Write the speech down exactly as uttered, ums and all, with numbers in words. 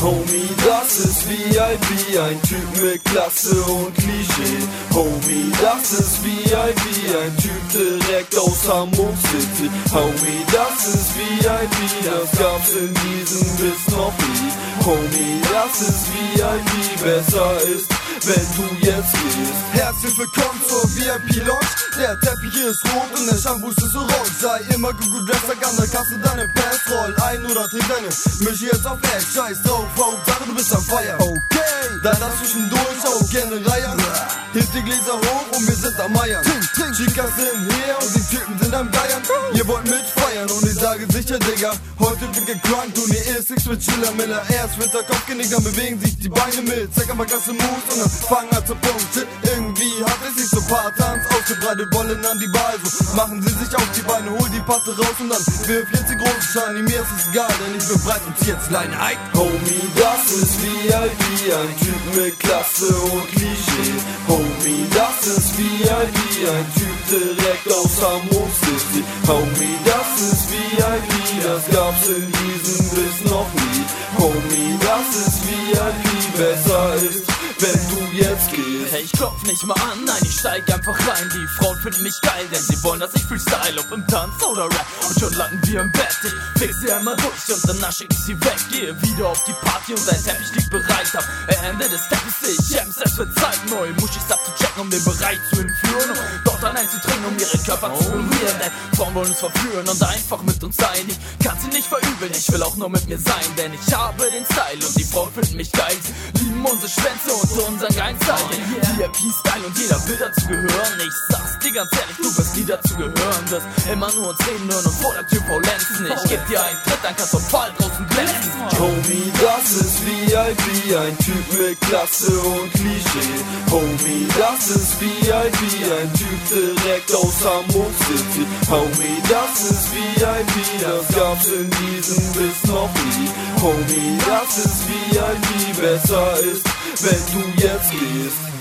Homie, das ist V I P, ein Typ mit Klasse und Klischee. Homie, das ist V I P, ein Typ direkt aus Hamburg City. Homie, das ist V I P, das gab's in diesem Biss noch nie. Homie, das ist V I P, besser ist, wenn du jetzt gehst. Herzlich willkommen zur V I P-Lounge. Der Teppich hier ist rot und der Shampoo ist orange. Sei immer gut gedresst, sag an der Kasse deine Pants. Roll ein oder trink deine Misch jetzt auf Eck. Scheiß drauf, Hauptsache du bist am Feiern. Okay, dann lass zwischendurch auch gerne reiern. Hebt die Gläser hoch und wir sind am Meiern. Chicas sind hier und die Typen sind am Geiern. Ihr wollt mitfeiern und ich sage sicher, Digga, heute wird gekrankt und ihr ist nichts mit Chiller Miller. Erst wird der Kopf genickt, dann bewegen sich die Beine mit. Zeig einmal klasse Moves und dann fangen an zu punkten. Irgendwie hat es sich so paar Tanz ausgebreitet, wollen an die Ball. So machen sie sich auf die Beine, hol die Patte raus und dann wirf jetzt die großen Scheine. Mir ist es egal, denn ich bin breit und zieh jetzt Leine ein. Homie, das ist V I P, ein Typ mit Klasse und Klischee. Homie, das ist V I P, ein Typ direkt aus Hamburg City. Homie, das ist V I P, das gab's in diesem Biss noch nie. Homie, das ist V I P, besser ist, wenn du jetzt gehst. Hey, ich klopf nicht mal an, nein, ich steig einfach rein. Die Frauen finden mich geil, denn sie wollen, dass ich freestyle, ob im Tanz oder Rap. Und schon landen wir im Bett, ich fix sie einmal durch und danach schick ich sie weg. Gehe wieder auf die Party und dein Teppich liegt bereit. Am Ende des Teppichs, ich Ems, es wird Zeit, neu Muschis abzuchecken, um den Bereich zu entführen. Und dort dann einzudringen, um ihre Körper zu berühren. Denn Frauen wollen uns verführen und einfach mit uns sein. Ich kann sie nicht verübeln, ich will auch nur mit mir sein. Denn ich habe den Style und die Frauen finden mich geil. Sie lieben unsere Schwänze und unseren geilen Style. V I P-Style und jeder will dazu gehören. Ich sag's dir ganz ehrlich, du wirst nie dazu gehören. Das immer nur uns reden hören und vor der Tür faulenzen. Ich geb dir einen Tritt, dann kannst du Fall draußen glänzen. Homie, das ist V I P, ein Typ mit Klasse und Klischee. Homie, das ist V I P, ein Typ direkt aus Hamburg City. Homie, das ist V I P, das gab's in diesem Biss noch nie. Homie, das ist V I P, besser ist, wenn du jetzt gehst.